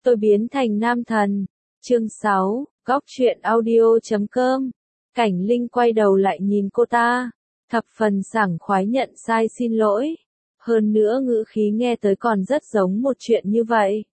Tôi biến thành nam thần. Chương 6, góc truyện audio.com. Cảnh Linh quay đầu lại nhìn cô ta, thập phần sảng khoái nhận sai xin lỗi. Hơn nữa ngữ khí nghe tới còn rất giống một chuyện như vậy.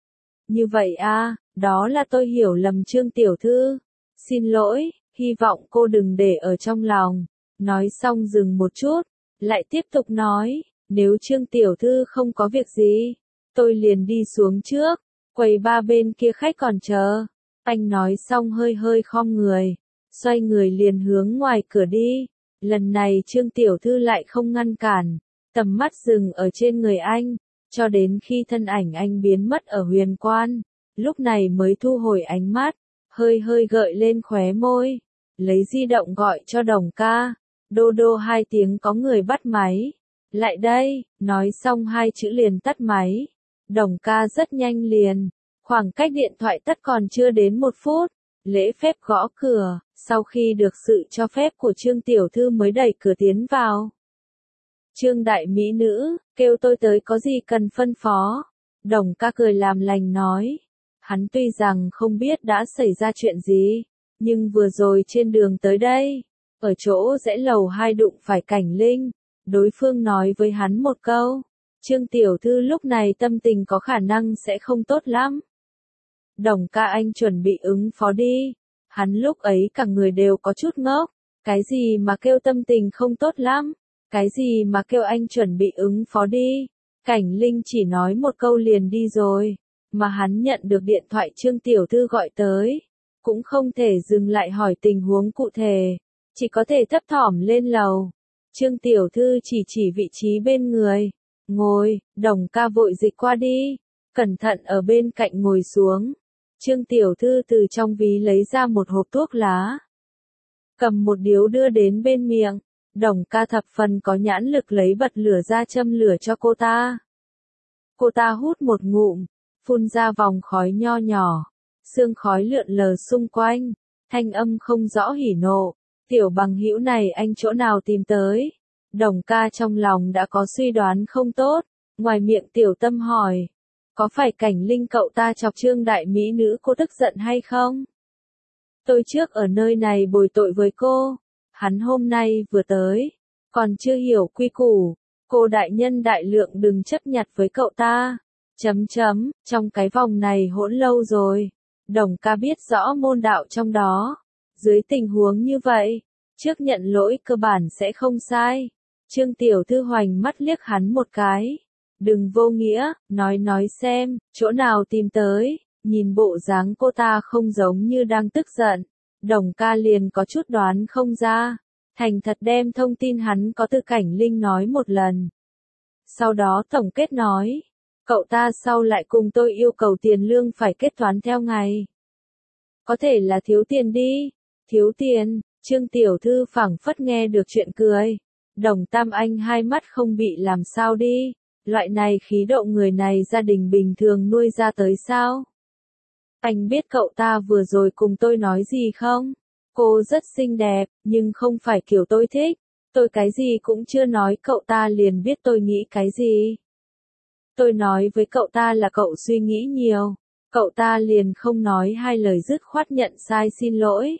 Như vậy à, đó là tôi hiểu lầm Trương tiểu thư. Xin lỗi, hy vọng cô đừng để ở trong lòng. Nói xong dừng một chút, lại tiếp tục nói, nếu Trương tiểu thư không có việc gì, tôi liền đi xuống trước, quầy ba bên kia khách còn chờ. Anh nói xong hơi hơi khom người, xoay người liền hướng ngoài cửa đi. Lần này Trương tiểu thư lại không ngăn cản, tầm mắt dừng ở trên người anh, cho đến khi thân ảnh anh biến mất ở huyền quan, lúc này mới thu hồi ánh mắt, hơi hơi gợi lên khóe môi, lấy di động gọi cho Đồng ca. Đô đô 2 tiếng có người bắt máy. Lại đây, nói xong 2 chữ liền tắt máy. Đồng ca rất nhanh liền, khoảng cách điện thoại tắt còn chưa đến 1 phút, lễ phép gõ cửa, sau khi được sự cho phép của Trương tiểu thư mới đẩy cửa tiến vào. Trương đại mỹ nữ, kêu tôi tới có gì cần phân phó? Đồng ca cười làm lành nói. Hắn tuy rằng không biết đã xảy ra chuyện gì, nhưng vừa rồi trên đường tới đây, ở chỗ rẽ lầu 2 đụng phải Cảnh Linh, đối phương nói với hắn một câu, Trương tiểu thư lúc này tâm tình có khả năng sẽ không tốt lắm. Đồng ca anh chuẩn bị ứng phó đi. Hắn lúc ấy cả người đều có chút ngốc, cái gì mà kêu tâm tình không tốt lắm, cái gì mà kêu anh chuẩn bị ứng phó đi. Cảnh Linh chỉ nói một câu liền đi rồi, mà hắn nhận được điện thoại Trương tiểu thư gọi tới, cũng không thể dừng lại hỏi tình huống cụ thể, chỉ có thể thấp thỏm lên lầu. Trương tiểu thư chỉ vị trí bên người, ngồi. Đồng ca vội dịch qua đi, cẩn thận ở bên cạnh ngồi xuống. Trương tiểu thư từ trong ví lấy ra một hộp thuốc lá, cầm một điếu đưa đến bên miệng. Đồng ca thập phần có nhãn lực lấy bật lửa ra châm lửa cho cô ta. Cô ta hút một ngụm, phun ra vòng khói nho nhỏ, sương khói lượn lờ xung quanh, thanh âm không rõ hỉ nộ. Tiểu bằng hữu này anh chỗ nào tìm tới? Đồng ca trong lòng đã có suy đoán không tốt, ngoài miệng tiểu tâm hỏi, có phải Cảnh Linh cậu ta chọc Trương đại mỹ nữ cô tức giận hay không? Tôi trước ở nơi này bồi tội với cô, hắn hôm nay vừa tới, còn chưa hiểu quy củ, cô đại nhân đại lượng đừng chấp nhặt với cậu ta. Trong cái vòng này hỗn lâu rồi, Đồng ca biết rõ môn đạo trong đó, dưới tình huống như vậy, trước nhận lỗi cơ bản sẽ không sai. Trương tiểu thư hoành mắt liếc hắn một cái. Đừng vô nghĩa, nói xem, chỗ nào tìm tới. Nhìn bộ dáng cô ta không giống như đang tức giận, Đồng ca liền có chút đoán không ra, thành thật đem thông tin hắn có từ Cảnh Linh nói một lần. Sau đó tổng kết nói, cậu ta sau lại cùng tôi yêu cầu tiền lương phải kết toán theo ngày. Có thể là thiếu tiền đi. Thiếu tiền? Trương tiểu thư phảng phất nghe được chuyện cười. Đồng Tam Anh hai mắt không bị làm sao đi, loại này khí độ người này gia đình bình thường nuôi ra tới sao? Anh biết cậu ta vừa rồi cùng tôi nói gì không? Cô rất xinh đẹp, nhưng không phải kiểu tôi thích. Tôi cái gì cũng chưa nói cậu ta liền biết tôi nghĩ cái gì. Tôi nói với cậu ta là cậu suy nghĩ nhiều. Cậu ta liền không nói 2 lời dứt khoát nhận sai xin lỗi.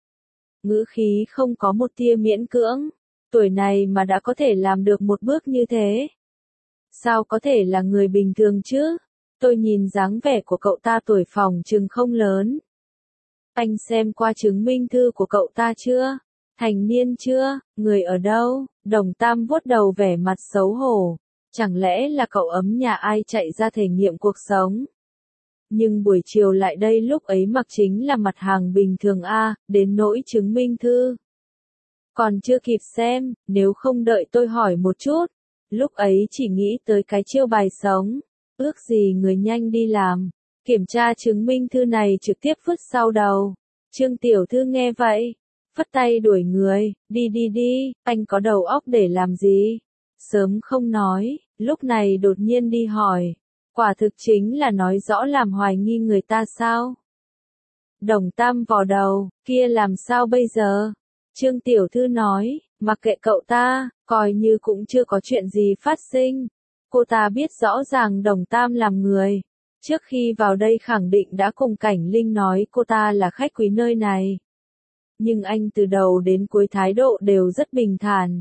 Ngữ khí không có một tia miễn cưỡng. Tuổi này mà đã có thể làm được một bước như thế. Sao có thể là người bình thường chứ? Tôi nhìn dáng vẻ của cậu ta tuổi phỏng chừng không lớn. Anh xem qua chứng minh thư của cậu ta chưa? Thành niên chưa? Người ở đâu? Đồng Tam vuốt đầu vẻ mặt xấu hổ. Chẳng lẽ là cậu ấm nhà ai chạy ra thể nghiệm cuộc sống? Nhưng buổi chiều lại đây lúc ấy mặc chính là mặt hàng bình thường a, đến nỗi chứng minh thư. Còn chưa kịp xem, nếu không đợi tôi hỏi một chút. Lúc ấy chỉ nghĩ tới cái chiêu bài sống. Ước gì người nhanh đi làm. Kiểm tra chứng minh thư này trực tiếp vứt sau đầu. Trương tiểu thư nghe vậy, phất tay đuổi người, đi, anh có đầu óc để làm gì? Sớm không nói, lúc này đột nhiên đi hỏi. Quả thực chính là nói rõ làm hoài nghi người ta sao? Đồng Tam vò đầu, kia làm sao bây giờ? Trương tiểu thư nói, mặc kệ cậu ta, coi như cũng chưa có chuyện gì phát sinh. Cô ta biết rõ ràng Đồng Tam làm người, Trước khi vào đây khẳng định đã cùng Cảnh Linh nói cô ta là khách quý nơi này. Nhưng anh từ đầu đến cuối thái độ đều rất bình thản.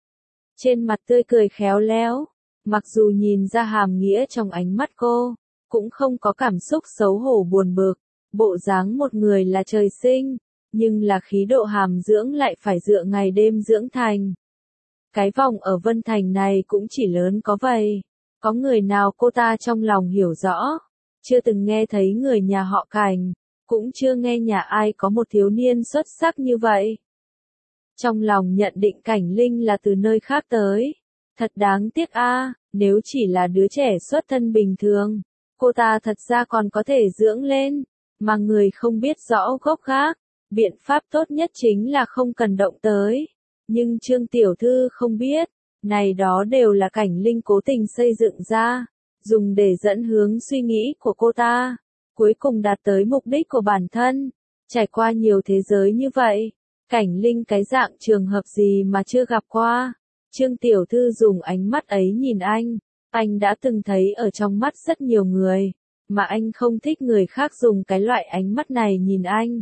Trên mặt tươi cười khéo léo, mặc dù nhìn ra hàm nghĩa trong ánh mắt cô, cũng không có cảm xúc xấu hổ buồn bực, bộ dáng một người là trời sinh, nhưng là khí độ hàm dưỡng lại phải dựa ngày đêm dưỡng thành. Cái vòng ở Vân Thành này cũng chỉ lớn có vậy, có người nào cô ta trong lòng hiểu rõ, chưa từng nghe thấy người nhà họ Cảnh, cũng chưa nghe nhà ai có một thiếu niên xuất sắc như vậy. Trong lòng nhận định Cảnh Linh là từ nơi khác tới, thật đáng tiếc a, nếu chỉ là đứa trẻ xuất thân bình thường, cô ta thật ra còn có thể dưỡng lên, mà người không biết rõ gốc gác, biện pháp tốt nhất chính là không cần động tới. Nhưng Trương Tiểu Thư không biết, này đó đều là Cảnh Linh cố tình xây dựng ra, dùng để dẫn hướng suy nghĩ của cô ta, cuối cùng đạt tới mục đích của bản thân. Trải qua nhiều thế giới như vậy, Cảnh Linh cái dạng trường hợp gì mà chưa gặp qua. Trương Tiểu Thư dùng ánh mắt ấy nhìn anh đã từng thấy ở trong mắt rất nhiều người, mà anh không thích người khác dùng cái loại ánh mắt này nhìn anh.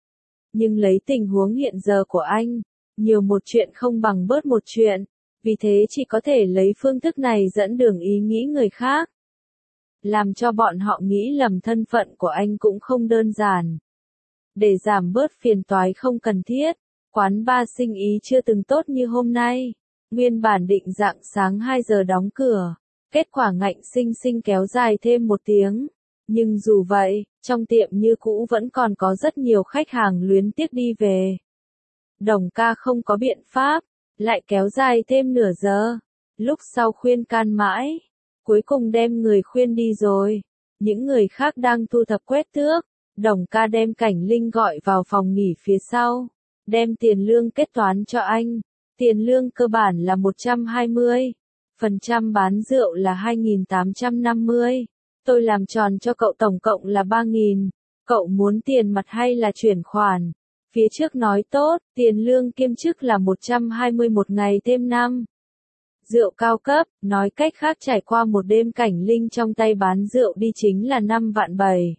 Nhưng lấy tình huống hiện giờ của anh, nhiều một chuyện không bằng bớt một chuyện, vì thế chỉ có thể lấy phương thức này dẫn đường ý nghĩ người khác. Làm cho bọn họ nghĩ lầm thân phận của anh cũng không đơn giản. Để giảm bớt phiền toái không cần thiết, quán bar sinh ý chưa từng tốt như hôm nay. Nguyên bản định rạng sáng 2 giờ đóng cửa, kết quả ngạnh sinh sinh kéo dài thêm 1 tiếng. Nhưng dù vậy, trong tiệm như cũ vẫn còn có rất nhiều khách hàng luyến tiếc đi về. Đồng ca không có biện pháp, lại kéo dài thêm nửa giờ. Lúc sau khuyên can mãi, cuối cùng đem người khuyên đi rồi. Những người khác đang thu thập quét tước, Đồng ca đem Cảnh Linh gọi vào phòng nghỉ phía sau, đem tiền lương kết toán cho anh. Tiền lương cơ bản là 120%, bán rượu là 2.850. Tôi làm tròn cho cậu tổng cộng là 3.000. Cậu muốn tiền mặt hay là chuyển khoản? Phía trước nói tốt, tiền lương kiêm chức là 120 một ngày thêm 5. Rượu cao cấp, nói cách khác trải qua một đêm Cảnh Linh trong tay bán rượu đi chính là 5 vạn 7.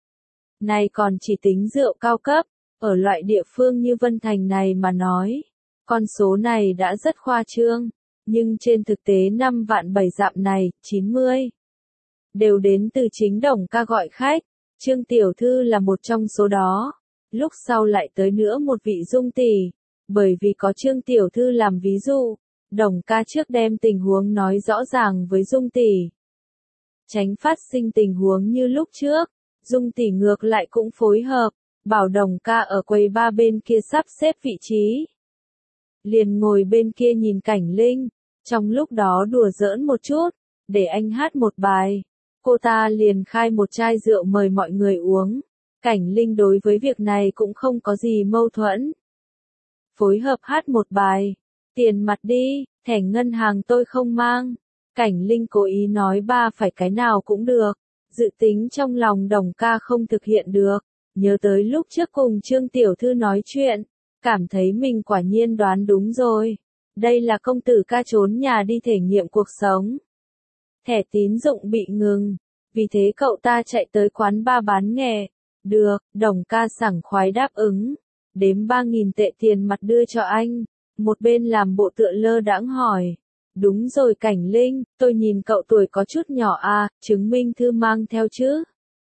Này còn chỉ tính rượu cao cấp, ở loại địa phương như Vân Thành này mà nói, con số này đã rất khoa trương, nhưng trên thực tế 5 vạn 7 dặm này, 90 đều đến từ chính Đồng ca gọi khách. Trương Tiểu Thư là một trong số đó. Lúc sau lại tới nữa một vị Dung tỷ, bởi vì có Trương Tiểu Thư làm ví dụ, Đồng ca trước đem tình huống nói rõ ràng với Dung tỷ. Tránh phát sinh tình huống như lúc trước, Dung tỷ ngược lại cũng phối hợp, bảo Đồng ca ở quầy ba bên kia sắp xếp vị trí. Liền ngồi bên kia nhìn Cảnh Linh, trong lúc đó đùa giỡn một chút, để anh hát một bài. Cô ta liền khai một chai rượu mời mọi người uống. Cảnh Linh đối với việc này cũng không có gì mâu thuẫn. Phối hợp hát một bài. Tiền mặt đi, thẻ ngân hàng tôi không mang. Cảnh Linh cố ý nói ba phải cái nào cũng được. Dự tính trong lòng Đồng ca không thực hiện được. Nhớ tới lúc trước cùng Trương Tiểu Thư nói chuyện. Cảm thấy mình quả nhiên đoán đúng rồi. Đây là công tử ca trốn nhà đi thể nghiệm cuộc sống. Thẻ tín dụng bị ngừng. Vì thế cậu ta chạy tới quán bar bán nghề. Được, Đồng ca sảng khoái đáp ứng. Đếm 3.000 tệ tiền mặt đưa cho anh. Một bên làm bộ tựa lơ đãng hỏi. Đúng rồi Cảnh Linh, tôi nhìn cậu tuổi có chút nhỏ à, chứng minh thư mang theo chứ.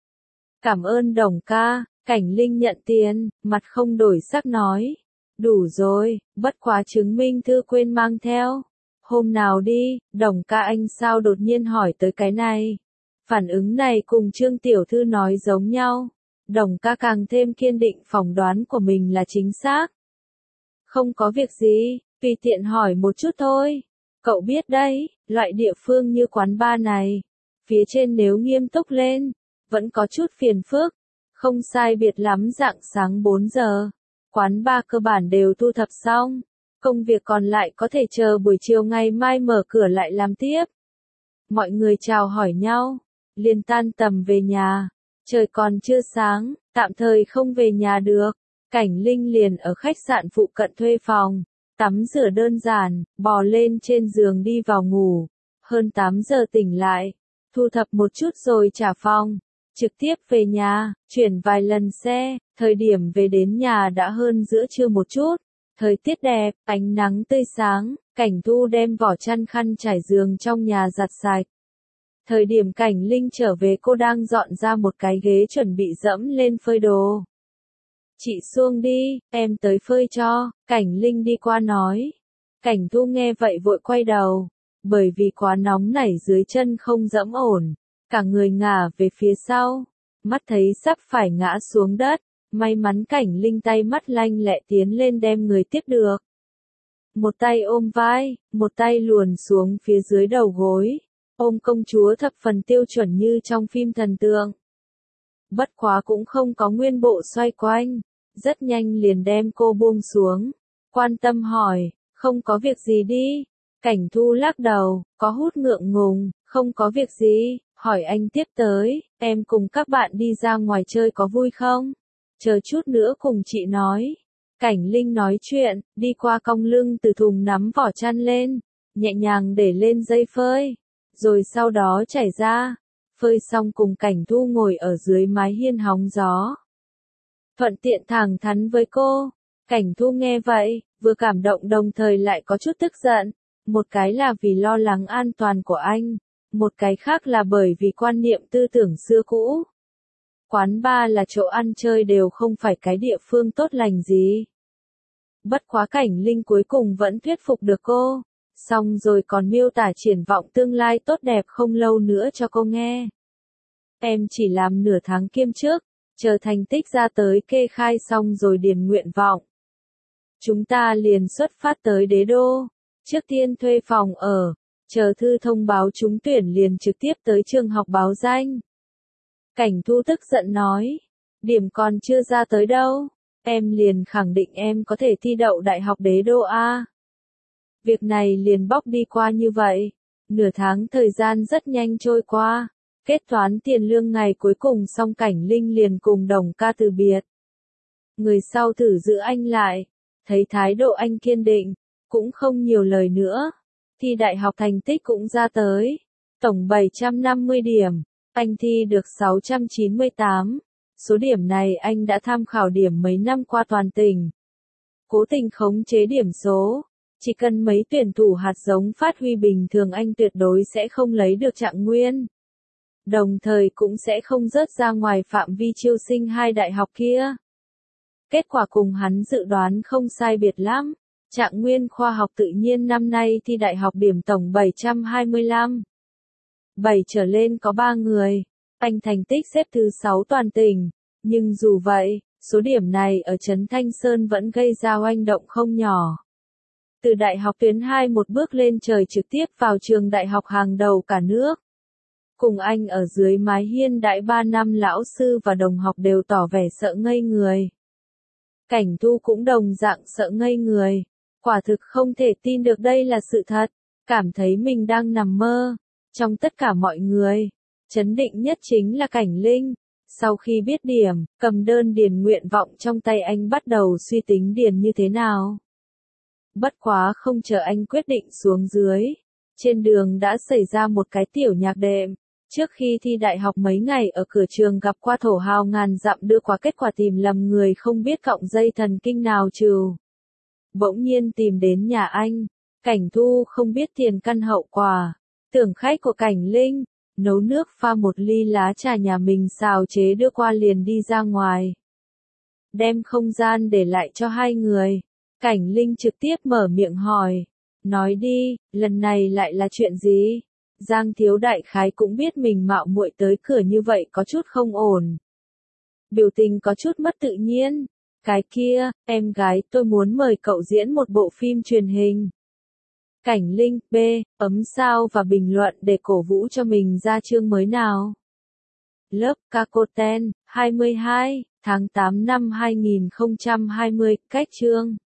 Cảm ơn Đồng ca. Cảnh Linh nhận tiền, mặt không đổi sắc nói. Đủ rồi, bất quá chứng minh thư quên mang theo. Hôm nào đi, Đồng ca anh sao đột nhiên hỏi tới cái này. Phản ứng này cùng Trương Tiểu Thư nói giống nhau. Đồng ca càng thêm kiên định phỏng đoán của mình là chính xác. Không có việc gì, tùy tiện hỏi một chút thôi. Cậu biết đấy, loại địa phương như quán bar này, phía trên nếu nghiêm túc lên, vẫn có chút phiền phức. Không sai biệt lắm rạng sáng 4 giờ, quán bar cơ bản đều thu thập xong. Công việc còn lại có thể chờ buổi chiều ngày mai mở cửa lại làm tiếp. Mọi người chào hỏi nhau, liền tan tầm về nhà. Trời còn chưa sáng, tạm thời không về nhà được. Cảnh Linh liền ở khách sạn phụ cận thuê phòng, tắm rửa đơn giản, bò lên trên giường đi vào ngủ. Hơn 8 giờ tỉnh lại, thu thập một chút rồi trả phòng. trực tiếp về nhà, chuyển vài lần xe, thời điểm về đến nhà đã hơn giữa trưa một chút. Thời tiết đẹp, ánh nắng tươi sáng, Cảnh Thu đem vỏ chăn khăn trải giường trong nhà giặt sạch. Thời điểm Cảnh Linh trở về cô đang dọn ra một cái ghế chuẩn bị dẫm lên phơi đồ. Chị xuông đi, em tới phơi cho, Cảnh Linh đi qua nói. Cảnh Thu nghe vậy vội quay đầu, bởi vì quá nóng nảy dưới chân không dẫm ổn, cả người ngả về phía sau, mắt thấy sắp phải ngã xuống đất, may mắn Cảnh Linh tay mắt lanh lẹ tiến lên đem người tiếp được. Một tay ôm vai, một tay luồn xuống phía dưới đầu gối, ôm công chúa thập phần tiêu chuẩn như trong phim thần tượng. Bất quá cũng không có nguyên bộ xoay quanh, rất nhanh liền đem cô buông xuống, quan tâm hỏi, không có việc gì đi. Cảnh Thu lắc đầu, có hút ngượng ngùng, không có việc gì, hỏi anh tiếp tới, em cùng các bạn đi ra ngoài chơi có vui không? Chờ chút nữa cùng chị nói. Cảnh Linh nói chuyện, đi qua cong lưng từ thùng nắm vỏ chăn lên, nhẹ nhàng để lên dây phơi, rồi sau đó chảy ra, phơi xong cùng Cảnh Thu ngồi ở dưới mái hiên hóng gió. Thuận tiện thẳng thắn với cô, Cảnh Thu nghe vậy, vừa cảm động đồng thời lại có chút tức giận, một cái là vì lo lắng an toàn của anh, một cái khác là bởi vì quan niệm tư tưởng xưa cũ. Quán bar là chỗ ăn chơi đều không phải cái địa phương tốt lành gì. Bất quá Cảnh Linh cuối cùng vẫn thuyết phục được cô, xong rồi còn miêu tả triển vọng tương lai tốt đẹp không lâu nữa cho cô nghe. Em chỉ làm nửa tháng kiêm chức, chờ thành tích ra tới kê khai xong rồi điền nguyện vọng. Chúng ta liền xuất phát tới Đế Đô, trước tiên thuê phòng ở, chờ thư thông báo trúng tuyển liền trực tiếp tới trường học báo danh. Cảnh Thu tức giận nói, điểm còn chưa ra tới đâu, em liền khẳng định em có thể thi đậu Đại học Đế Đô A. Việc này liền bóc đi qua như vậy, nửa tháng thời gian rất nhanh trôi qua, kết toán tiền lương ngày cuối cùng xong Cảnh Linh liền cùng Đồng ca từ biệt. Người sau thử giữ anh lại, thấy thái độ anh kiên định, cũng không nhiều lời nữa. Thi đại học thành tích cũng ra tới, tổng 750 điểm, anh thi được 698. Số điểm này anh đã tham khảo điểm mấy năm qua toàn tỉnh. Cố tình khống chế điểm số, chỉ cần mấy tuyển thủ hạt giống phát huy bình thường anh tuyệt đối sẽ không lấy được trạng nguyên. Đồng thời cũng sẽ không rớt ra ngoài phạm vi chiêu sinh hai đại học kia. Kết quả cùng hắn dự đoán không sai biệt lắm. Trạng nguyên khoa học tự nhiên năm nay thi đại học điểm tổng 725. 7 trở lên có 3 người. Anh thành tích xếp thứ 6 toàn tỉnh. Nhưng dù vậy, số điểm này ở Trấn Thanh Sơn vẫn gây ra oanh động không nhỏ. Từ đại học tuyến 2 một bước lên trời trực tiếp vào trường đại học hàng đầu cả nước. Cùng anh ở dưới mái hiên đại 3 năm lão sư và đồng học đều tỏ vẻ sợ ngây người. Cảnh Thu cũng đồng dạng sợ ngây người. Quả thực không thể tin được đây là sự thật, cảm thấy mình đang nằm mơ. Trong tất cả mọi người, chấn định nhất chính là Cảnh Linh. Sau khi biết điểm, cầm đơn điền nguyện vọng trong tay anh bắt đầu suy tính điền như thế nào. Bất quá không chờ anh quyết định xuống dưới. Trên đường đã xảy ra một cái tiểu nhạc đệm. Trước khi thi đại học mấy ngày ở cửa trường gặp qua thổ hào ngàn dặm đưa qua kết quả tìm lầm người không biết cọng dây thần kinh nào trừ. Bỗng nhiên tìm đến nhà anh. Cảnh Thu không biết tiền căn hậu quả. Tưởng khách của Cảnh Linh. Nấu nước pha một ly lá trà nhà mình xào chế đưa qua liền đi ra ngoài. Đem không gian để lại cho hai người. Cảnh Linh trực tiếp mở miệng hỏi. Nói đi, lần này lại là chuyện gì? Giang Thiếu đại khái cũng biết mình mạo muội tới cửa như vậy có chút không ổn. Biểu tình có chút mất tự nhiên. Cái kia, em gái tôi muốn mời cậu diễn một bộ phim truyền hình. Cảnh Linh, B, ấm sao và bình luận để cổ vũ cho mình ra chương mới nào. Lớp Kakoten, 22, tháng 8 năm 2020, cách chương.